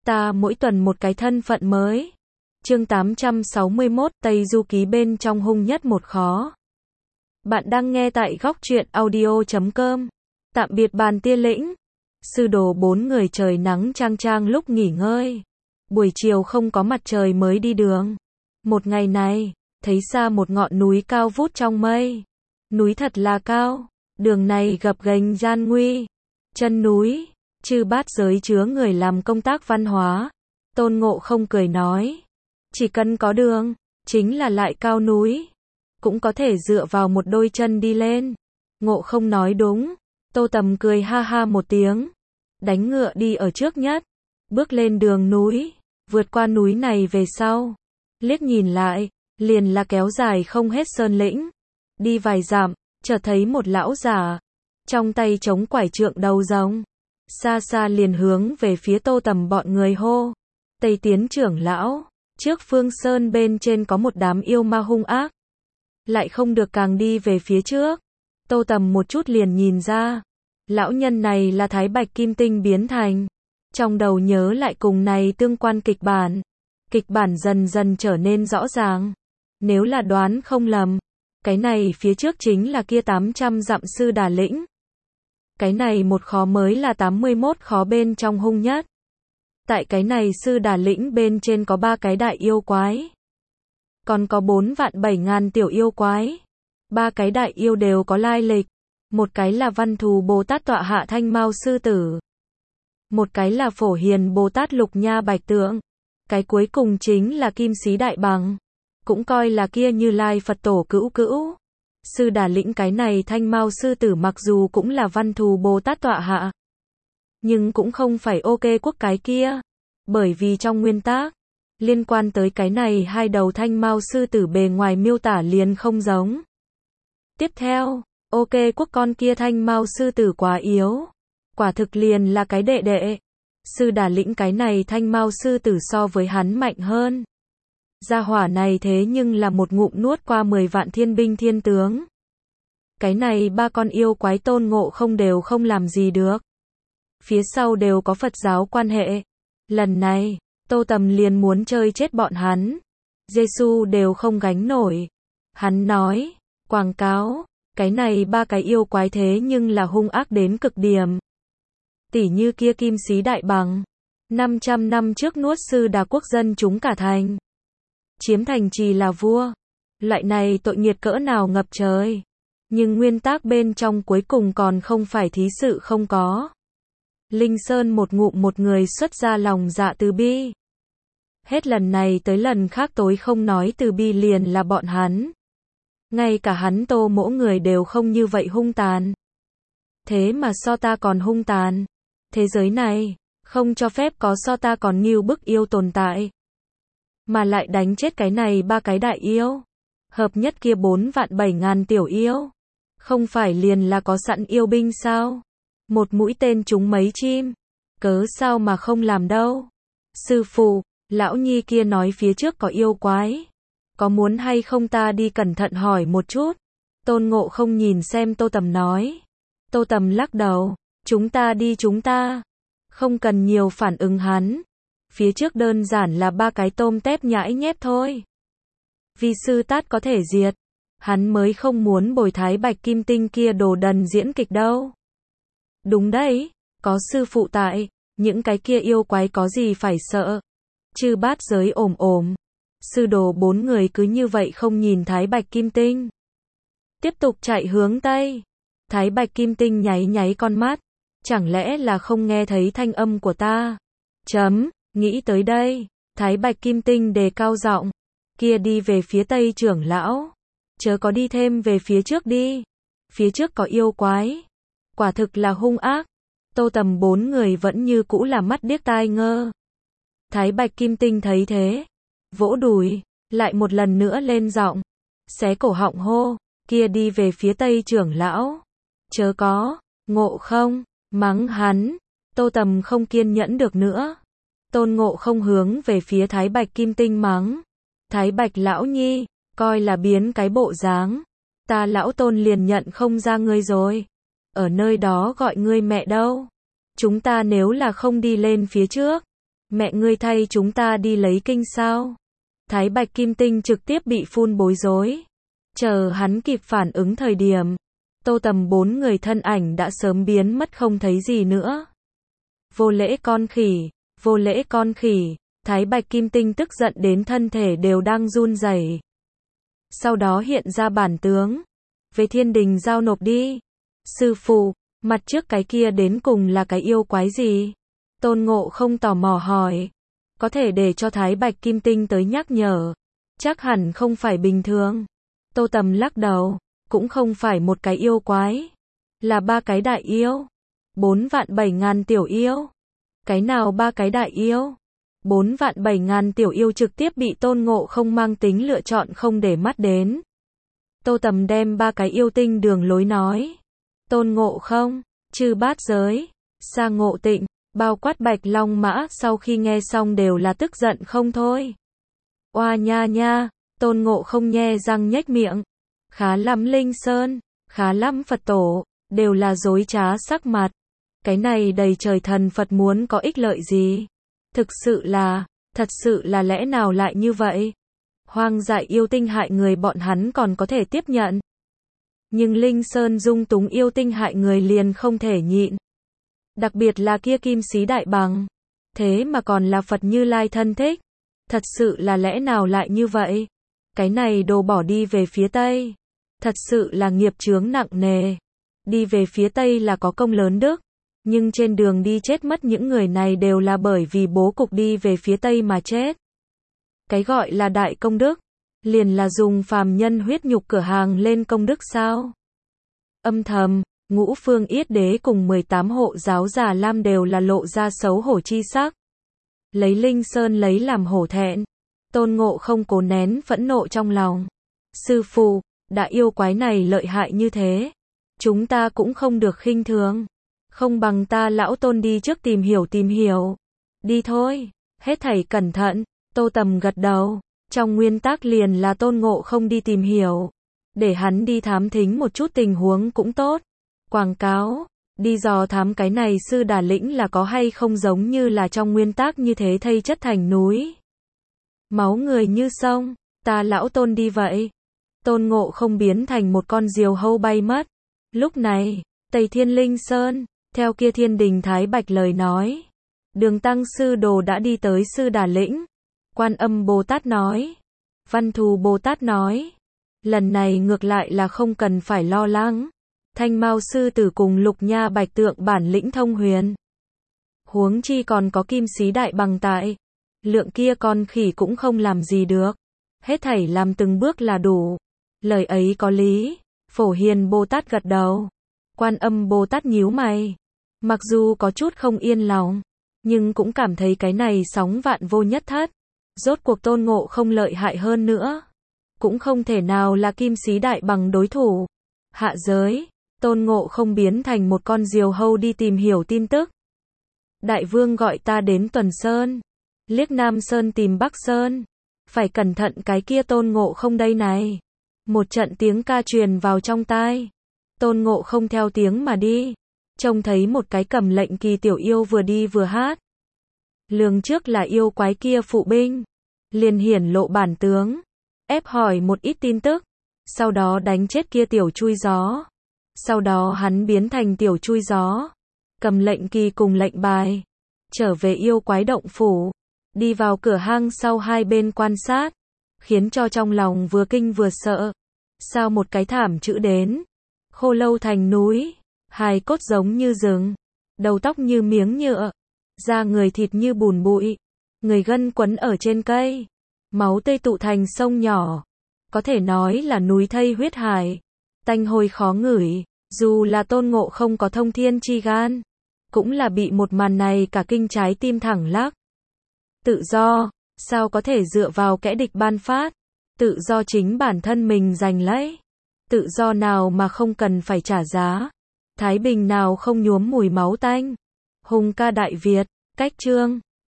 Ta mỗi tuần một cái thân phận mới. Chương 861, Tây Du Ký bên trong hung nhất một khó. Bạn đang nghe tại góc truyện audio.com. Tạm biệt bàn tia lĩnh. Sư đồ 4 người trời nắng chang chang lúc nghỉ ngơi. Buổi chiều không có mặt trời mới đi đường. Một ngày này, thấy xa một ngọn núi cao vút trong mây. Núi thật là cao, đường này gập ghềnh gian nguy. Chân núi, chư bát giới chứa người làm công tác văn hóa. Tôn Ngộ Không cười nói, chỉ cần có đường, chính là lại cao núi, cũng có thể dựa vào một đôi chân đi lên. Ngộ Không nói đúng. Tô Tầm cười ha ha một tiếng, đánh ngựa đi ở trước nhất, bước lên đường núi, vượt qua núi này về sau, liếc nhìn lại, liền là kéo dài không hết sơn lĩnh. Đi vài dặm, chợt thấy một lão giả, trong tay chống quải trượng đầu rồng, xa xa liền hướng về phía Tô Tầm bọn người hô, Tây Tiến trưởng lão, trước Phương Sơn bên trên có một đám yêu ma hung ác, lại không được càng đi về phía trước. Tô Tầm một chút liền nhìn ra, lão nhân này là Thái Bạch Kim Tinh biến thành. Trong đầu nhớ lại cùng này tương quan kịch bản dần dần trở nên rõ ràng. Nếu là đoán không lầm, cái này phía trước chính là kia 800 dặm sư đà lĩnh. Cái này một khó mới là 81 khó bên trong hung nhất. Tại cái này sư đà lĩnh bên trên có 3 cái đại yêu quái, còn có 4.700.000 tiểu yêu quái. 3 cái đại yêu đều có lai lịch. Một cái là Văn Thù Bồ Tát tọa hạ Thanh Mao sư tử, một cái là Phổ Hiền Bồ Tát Lục Nha Bạch Tượng, cái cuối cùng chính là Kim Sĩ Đại Bằng, cũng coi là kia Như Lai Phật Tổ cữu cữu. Sư đà lĩnh cái này Thanh Mao sư tử mặc dù cũng là Văn Thù Bồ Tát tọa hạ, nhưng cũng không phải OK quốc cái kia, bởi vì trong nguyên tắc liên quan tới cái này hai đầu Thanh Mao sư tử bề ngoài miêu tả liền không giống. Tiếp theo, OK quốc con kia Thanh Mao sư tử quá yếu, quả thực liền là cái đệ đệ. Sư đà lĩnh cái này Thanh Mao sư tử so với hắn mạnh hơn. Gia hỏa này thế nhưng là một ngụm nuốt qua 10 vạn thiên binh thiên tướng. Cái này 3 con yêu quái Tôn Ngộ Không đều không làm gì được. Phía sau đều có Phật giáo quan hệ. Lần này, Tô Tầm liền muốn chơi chết bọn hắn. Giê-xu đều không gánh nổi. Hắn nói, quảng cáo, cái này 3 cái yêu quái thế nhưng là hung ác đến cực điểm. Tỉ như kia Kim Sĩ Đại Bằng, 500 năm trước nuốt sư đà quốc dân chúng cả thành, chiếm thành trì là vua. Loại này tội nghiệt cỡ nào ngập trời. Nhưng nguyên tắc bên trong cuối cùng còn không phải thí sự không có. Linh Sơn một ngụm một người xuất ra lòng dạ từ bi. Hết lần này tới lần khác tối không nói từ bi liền là bọn hắn. Ngay cả hắn Tô Mỗ người đều không như vậy hung tàn. Thế mà so ta còn hung tàn. Thế giới này, không cho phép có so ta còn nghêu bức yêu tồn tại. Mà lại đánh chết cái này 3 cái đại yêu. Hợp nhất kia 4.700.000 tiểu yêu. Không phải liền là có sẵn yêu binh sao? Một mũi tên trúng mấy chim. Cớ sao mà không làm đâu? Sư phụ, lão nhi kia nói phía trước có yêu quái. Có muốn hay không ta đi cẩn thận hỏi một chút? Tôn Ngộ Không nhìn xem Tô Tầm nói. Tô Tầm lắc đầu. Chúng ta đi chúng ta. Không cần nhiều phản ứng hắn. Phía trước đơn giản là 3 cái tôm tép nhãi nhép thôi. Vi sư Tát có thể diệt. Hắn mới không muốn bồi Thái Bạch Kim Tinh kia đồ đần diễn kịch đâu. Đúng đấy, có sư phụ tại, những cái kia yêu quái có gì phải sợ. Chư bát giới ồm ồm. Sư đồ 4 người cứ như vậy không nhìn Thái Bạch Kim Tinh. Tiếp tục chạy hướng Tây. Thái Bạch Kim Tinh nháy nháy con mắt. Chẳng lẽ là không nghe thấy thanh âm của ta? Nghĩ tới đây. Thái Bạch Kim Tinh đề cao giọng. Kia đi về phía Tây trưởng lão. Chớ có đi thêm về phía trước đi. Phía trước có yêu quái. Quả thực là hung ác. Tô Tầm 4 người vẫn như cũ là mắt điếc tai ngơ. Thái Bạch Kim Tinh thấy thế, vỗ đùi, lại một lần nữa lên giọng, xé cổ họng hô, kia đi về phía Tây trưởng lão. Chớ có, Ngộ Không, mắng hắn. Tô Tầm không kiên nhẫn được nữa. Tôn Ngộ Không hướng về phía Thái Bạch Kim Tinh mắng. Thái Bạch lão nhi, coi là biến cái bộ dáng. Ta lão Tôn liền nhận không ra ngươi rồi. Ở nơi đó gọi ngươi mẹ đâu. Chúng ta nếu là không đi lên phía trước, Mẹ ngươi thay chúng ta đi lấy kinh sao? Thái Bạch Kim Tinh trực tiếp bị phun bối rối. Chờ hắn kịp phản ứng thời điểm, Tô Tầm 4 người thân ảnh đã sớm biến mất không thấy gì nữa. Vô lễ con khỉ, vô lễ con khỉ, Thái Bạch Kim Tinh tức giận đến thân thể đều đang run rẩy. Sau đó hiện ra bản tướng, về thiên đình giao nộp đi. Sư phụ, mặt trước cái kia đến cùng là cái yêu quái gì? Tôn Ngộ không tò mò hỏi. Có thể để cho Thái Bạch Kim Tinh tới nhắc nhở. Chắc hẳn không phải bình thường. Tô Tầm lắc đầu, cũng không phải một cái yêu quái. Là 3 cái đại yêu. 4.700.000 tiểu yêu. Cái nào 3 cái đại yêu? 4.700.000 tiểu yêu trực tiếp bị Tôn Ngộ không mang tính lựa chọn không để mắt đến. Tô Tầm đem 3 cái yêu tinh đường lối nói. Tôn Ngộ không, Chư Bát Giới, Sa Ngộ Tịnh, bao quát Bạch Long Mã sau khi nghe xong đều là tức giận không thôi. Oa nha nha, Tôn Ngộ không nhe răng nhếch miệng. Khá lắm Linh Sơn, khá lắm Phật Tổ, đều là dối trá sắc mặt. Cái này đầy trời thần Phật muốn có ích lợi gì? Thật sự là lẽ nào lại như vậy? Hoang dại yêu tinh hại người bọn hắn còn có thể tiếp nhận. Nhưng Linh Sơn dung túng yêu tinh hại người liền không thể nhịn. Đặc biệt là kia Kim Sĩ Đại Bằng. Thế mà còn là Phật Như Lai thân thích. Thật sự là lẽ nào lại như vậy? Cái này đồ bỏ đi về phía Tây. Thật sự là nghiệp chướng nặng nề. Đi về phía Tây là có công lớn đức. Nhưng trên đường đi chết mất những người này đều là bởi vì bố cục đi về phía Tây mà chết. Cái gọi là đại công đức, liền là dùng phàm nhân huyết nhục cửa hàng lên công đức sao? Âm thầm, Ngũ Phương Yết Đế cùng 18 hộ giáo Già Lam đều là lộ ra xấu hổ chi sắc. Lấy Linh Sơn lấy làm hổ thẹn. Tôn Ngộ không cố nén phẫn nộ trong lòng. Sư phụ, đã yêu quái này lợi hại như thế, chúng ta cũng không được khinh thường. Không bằng ta lão Tôn đi trước tìm hiểu. Đi thôi, hết thảy cẩn thận. Tô Tầm gật đầu. Trong nguyên tắc liền là Tôn Ngộ không đi tìm hiểu. Để hắn đi thám thính một chút tình huống cũng tốt. Quảng cáo, đi dò thám cái này sư đà lĩnh là có hay không giống như là trong nguyên tắc như thế thây chất thành núi. Máu người như sông, ta lão Tôn đi vậy. Tôn Ngộ không biến thành một con diều hâu bay mất. Lúc này, Tây Thiên Linh Sơn, theo kia Thiên Đình Thái Bạch lời nói. Đường Tăng sư đồ đã đi tới sư đà lĩnh. Quan Âm Bồ Tát nói. Văn Thù Bồ Tát nói. Lần này ngược lại là không cần phải lo lắng. Thanh Mao sư tử cùng Lục Nha Bạch Tượng bản lĩnh thông huyền. Huống chi còn có Kim Sĩ Đại Bằng tại. Lượng kia con khỉ cũng không làm gì được. Hết thảy làm từng bước là đủ. Lời ấy có lý. Phổ Hiền Bồ Tát gật đầu. Quan Âm Bồ Tát nhíu mày. Mặc dù có chút không yên lòng, nhưng cũng cảm thấy cái này sóng vạn vô nhất thất. Rốt cuộc Tôn Ngộ không lợi hại hơn nữa. Cũng không thể nào là Kim Sĩ Đại Bằng đối thủ. Hạ giới, Tôn Ngộ không biến thành một con diều hâu đi tìm hiểu tin tức. Đại vương gọi ta đến Tuần Sơn. Liếc Nam Sơn tìm Bắc Sơn. Phải cẩn thận cái kia Tôn Ngộ không đây này. Một trận tiếng ca truyền vào trong tai. Tôn Ngộ không theo tiếng mà đi. Trông thấy một cái cầm lệnh kỳ tiểu yêu vừa đi vừa hát. Lường trước là yêu quái kia phụ binh. Liền hiển lộ bản tướng. Ép hỏi một ít tin tức. Sau đó đánh chết kia tiểu chui gió. Sau đó hắn biến thành tiểu chui gió. Cầm lệnh kỳ cùng lệnh bài. Trở về yêu quái động phủ. Đi vào cửa hang sau hai bên quan sát. Khiến cho trong lòng vừa kinh vừa sợ. Sao một cái thảm chữ đến. Khô lâu thành núi. Hài cốt giống như rừng. Đầu tóc như miếng nhựa. Da người thịt như bùn bụi. Người gân quấn ở trên cây. Máu tươi tụ thành sông nhỏ. Có thể nói là núi thây huyết hải. Tanh hôi khó ngửi. Dù là Tôn Ngộ không có thông thiên chi gan. Cũng là bị một màn này cả kinh trái tim thẳng lắc. Tự do, sao có thể dựa vào kẻ địch ban phát. Tự do chính bản thân mình giành lấy. Tự do nào mà không cần phải trả giá. Thái bình nào không nhuốm mùi máu tanh. Hùng ca Đại Việt, cách chương